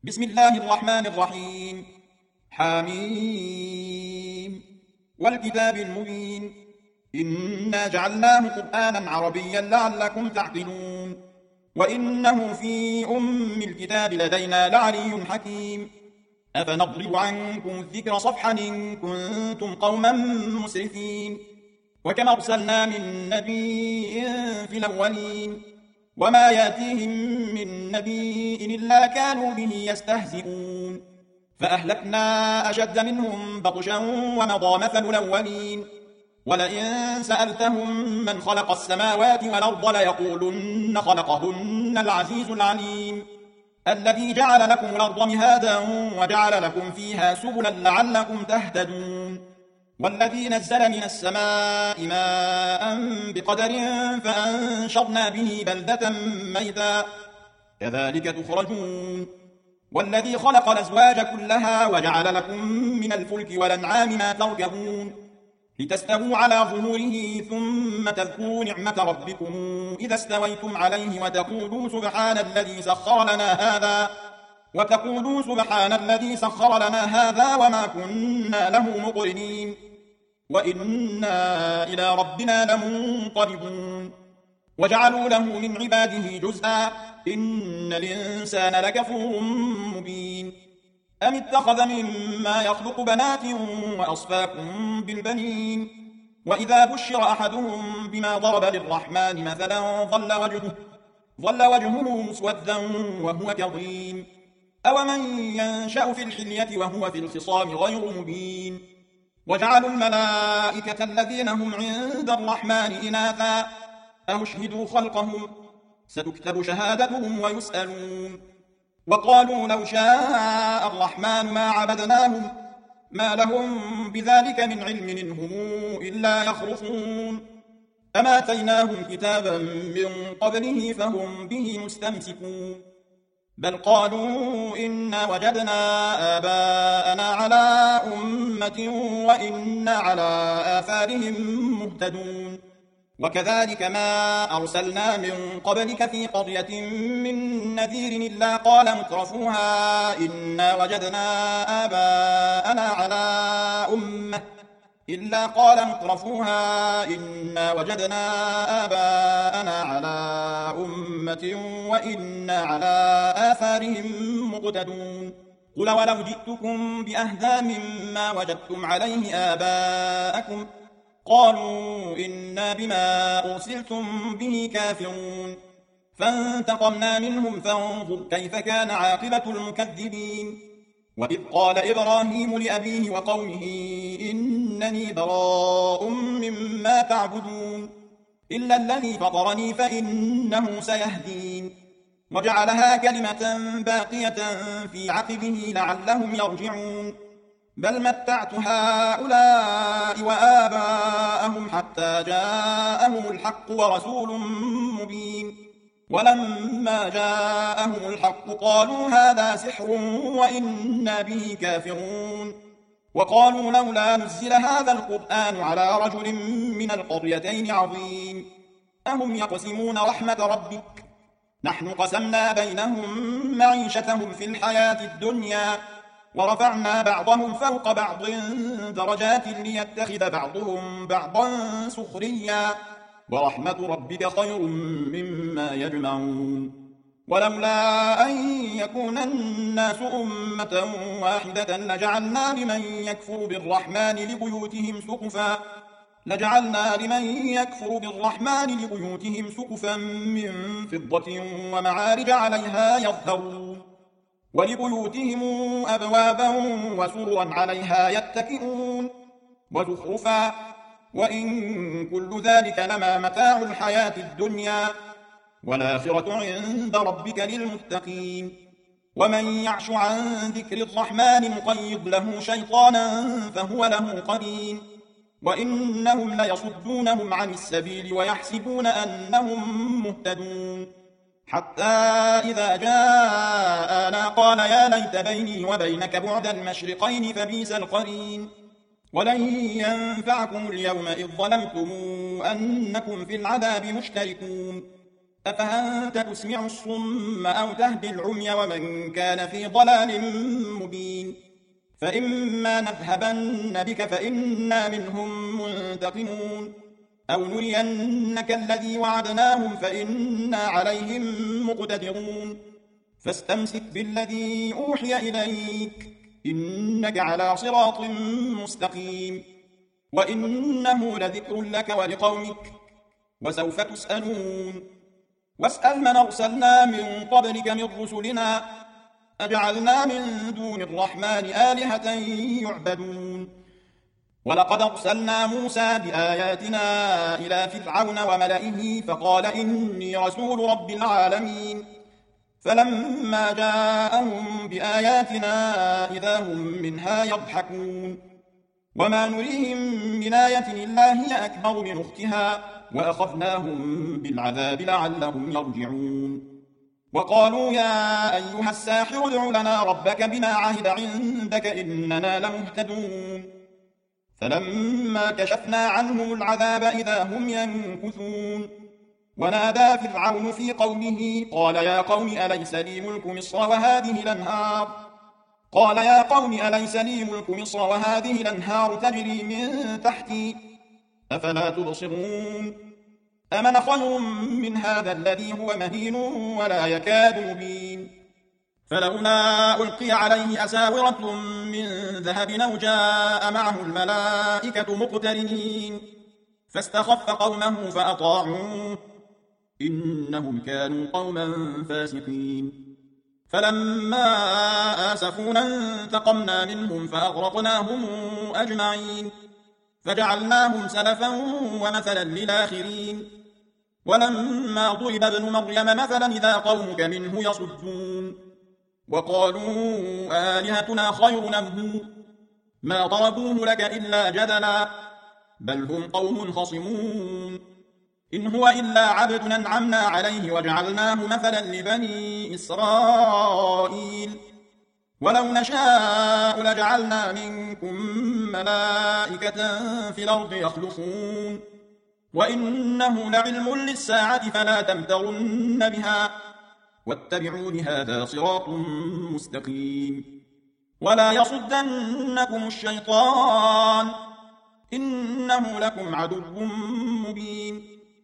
بسم الله الرحمن الرحيم. حميم والكتاب المبين. إنا جعلناه قرآنا عربيا لعلكم تعقلون. وإنه في الكتاب لدينا لعلي حكيم. أفنضرب عنكم الذكر صفحا إن كنتم قوما مسرفين. وكما أرسلنا من نبي في الأولين وما ياتيهم من نبي إلا كانوا به يستهزئون. فأهلكنا أشد منهم بطشا ومضى مثل الأولين. ولئن سألتهم من خلق السماوات والأرض ليقولن خلقهن العزيز العليم. الذي جعل لكم الأرض مهادا وجعل لكم فيها سبلا لعلكم تهتدون. والذي نزل من السماء ماء بقدر فأنشرنا به بلدة ميتا كذلك تخرجون. والذي خلق الأزواج كلها وجعل لكم من الفلك والأنعام ما تركبون لتستووا على ظهوره ثم تذكروا نعمة ربكم إذا استويتم عليه وتقولوا سبحان الذي سخر لنا هذا وما كنا له مقرنين وإنا إلى ربنا لمنقلبون. وجعلوا له من عباده جزءا إن الإنسان لكفور مبين. أم اتخذ مما يخلق بنات وأصفاكم بالبنين. وإذا بشر أحدهم بما ضرب للرحمن مثلا ظل وجهه مسودا وهو كظيم. أومن ينشأ في الحلية وهو في الخصام غير مبين. وجعلوا الملائكة الذين هم عند الرحمن إناثا أشهدوا خلقهم ستكتب شهادتهم ويسألون. وقالوا لو شاء الرحمن ما عبدناهم ما لهم بذلك من علم إن هم إلا يخرصون. أما آتيناهم كتابا من قبله فهم به مستمسكون. بل قالوا إنا وجدنا آباءنا على أمة وإنا على آثارهم مهتدون. وكذلك ما أرسلنا من قبلك في قرية من نذير إلا قال مترفوها إنا وجدنا آباءنا على أمة وإنا على آثارهم مقتدون. قل ولو جئتكم بأهدى مما وجدتم عليه آباءكم قالوا إنا بما أرسلتم به كافرون. فانتقمنا منهم فانظر كيف كان عاقبة المكذبين. وإذ قال إبراهيم لأبيه وقومه إنني براء مما تعبدون إلا الذي فطرني فإنه سيهدين. وجعلها كلمة باقية في عقبه لعلهم يرجعون. بل متعت هؤلاء وآباءهم حتى جاءهم الحق ورسول مبين. ولما جاءهم الحق قالوا هذا سحر وإنا به كافرون. وقالوا لولا نزل هذا القرآن على رجل من القريتين عظيم. أهم يقسمون رحمة ربك نحن قسمنا بينهم معيشتهم في الحياة الدنيا ورفعنا بعضهم فوق بعض درجات ليتخذ بعضهم بعضا سخريا ورحمة ربك خير مما يجمعون. ولولا أن يكون الناس أمة واحدة لجعلنا لمن يكفر بالرحمن سقفا من فضة ومعارج عليها يظهرون. ولبيوتهم أبوابا وسررا عليها يتكئون وزخرفا وإن كل ذلك لما متاع الحياة الدنيا والآخرة عند ربك للمتقين. ومن يعش عن ذكر الرحمن نقيض له شيطانا فهو له قرين. وإنهم ليصدونهم عن السبيل ويحسبون أنهم مهتدون. حتى إذا جاءنا قال يا ليت بيني وبينك بعد المشرقين فبئس القرين. ولن ينفعكم اليوم إذ ظلمتم أنكم في العذاب مشتركون. أفأنت تسمع الصم أو تهدي العمي ومن كان في ضلال مبين فإما نذهبن بك فإنا منهم منتقمون أو نرينك الذي وعدناهم فإنا عليهم مقتدرون فاستمسك بالذي أوحي إليك إنك على صراط مستقيم وإنه لذكر لك ولقومك وسوف تسألون واسأل من أرسلنا من قبلك من رسلنا أجعلنا من دون الرحمن آلهة يعبدون ولقد أرسلنا موسى بآياتنا إلى فرعون وملئه فقال إني رسول رب العالمين فلما جاءهم بآياتنا إذا هم منها يضحكون وما نريهم من آية إلا هي أكبر من أختها وأخذناهم بالعذاب لعلهم يرجعون وقالوا يا أيها الساحر ادع لنا ربك بما عهد عندك إننا لمهتدون فلما كشفنا عنهم العذاب إذا هم ينكثون ونادى فرعون في قومه قال يا قوم أليس لي ملك مصر وهذه الأنهار تجري من تحتي أفلا تبصرون أمن خير من هذا الذي هو مهين ولا يكاد مبين فلولا ألقي عليه أساورة من ذهب أو جاء معه الملائكة مقترنين فاستخف قومه فأطاعوه إنهم كانوا قوما فاسقين فلما آسفونا انتقمنا منهم فأغرقناهم أجمعين فجعلناهم سلفا ومثلا للآخرين ولما ضرب ابن مريم مثلا إذا قومك منه يصدون وقالوا آلهتنا خير أم هو ما ضربوه لك إلا جدلا بل هم قوم خصمون إن هو إلا عبد أنعمنا عليه وجعلناه مثلا لبني إسرائيل ولو نشاء لجعلنا منكم ملائكة في الأرض يخلصون وإنه لعلم للساعة فلا تمترن بها واتبعون هذا صراط مستقيم ولا يصدنكم الشيطان إنه لكم عدو مبين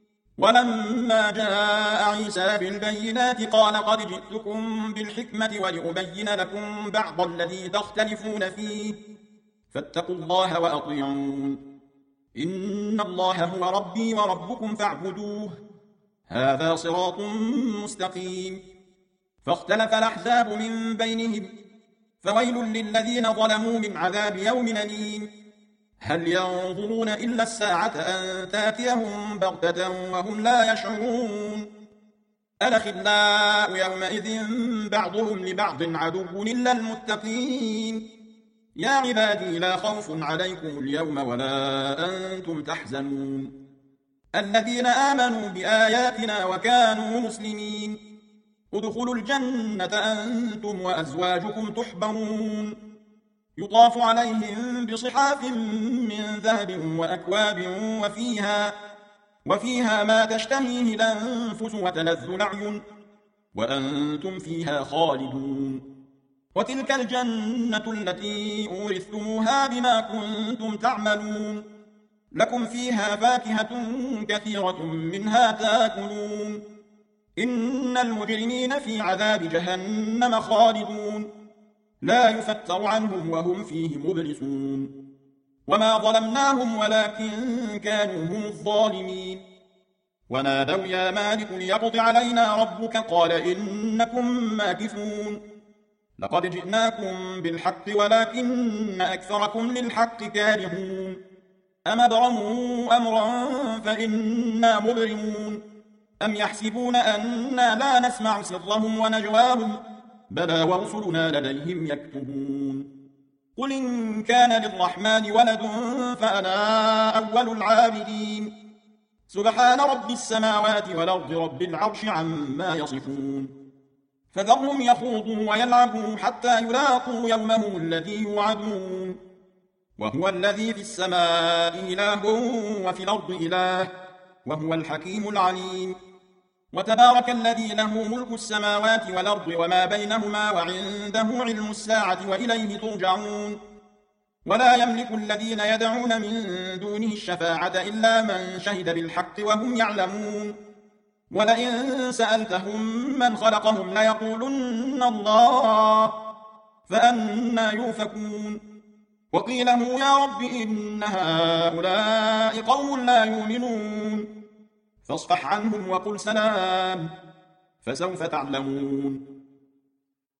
ولما جاء عيسى بالبينات قال قد جئتكم بالحكمة ولأبين لكم بعض الذي تختلفون فيه فاتقوا الله وأطيعون إن الله هو ربي وربكم فاعبدوه هذا صراط مستقيم فاختلف الأحزاب من بينهم فويل للذين ظلموا من عذاب يوم أليم هل ينظرون إلا الساعة أن تأتيهم بغتة وهم لا يشعرون الأخلاء يومئذ بعضهم لبعض عدو إلا المتقين يا عبادي لا خوف عليكم اليوم ولا أنتم تحزنون الذين آمنوا بآياتنا وكانوا مسلمين ادخلوا الجنة أنتم وأزواجكم تحبرون يطاف عليهم بصحاف من ذهب وأكواب وفيها ما تشتهيه الأنفس وتلذ الأعين وأنتم فيها خالدون وتلك الجنة التي أورثتموها بما كنتم تعملون لكم فيها فاكهة كثيرة منها تاكلون إن المجرمين في عذاب جهنم خالدون لا يفتر عنهم وهم فيه مبلسون وما ظلمناهم ولكن كانوا هم الظالمين ونادوا يا مالك ليقض علينا ربك قال إنكم ماكثون لقد جئناكم بالحق ولكن أكثركم للحق كارهون أم ابرموا أمرا فإنا مبرمون أم يحسبون أنا لا نسمع سرهم ونجواهم بلى ورسلنا لديهم يكتبون قل إن كان للرحمن ولد فأنا أول العابدين سبحان رب السماوات والأرض رب العرش عما يصفون فذرهم يخوضوا ويلعبوا حتى يلاقوا يومهم الذي يوعدون وهو الذي في السماء إله وفي الأرض إله وهو الحكيم العليم وتبارك الذي له ملك السماوات والأرض وما بينهما وعنده علم الساعة وإليه ترجعون ولا يملك الذين يدعون من دونه الشفاعة إلا من شهد بالحق وهم يعلمون ولئن سألتهم من خلقهم ليقولن الله فأنى يؤفكون وقيله يا رب إن هؤلاء قوم لا يؤمنون فاصفح عنهم وقل سلام فسوف تعلمون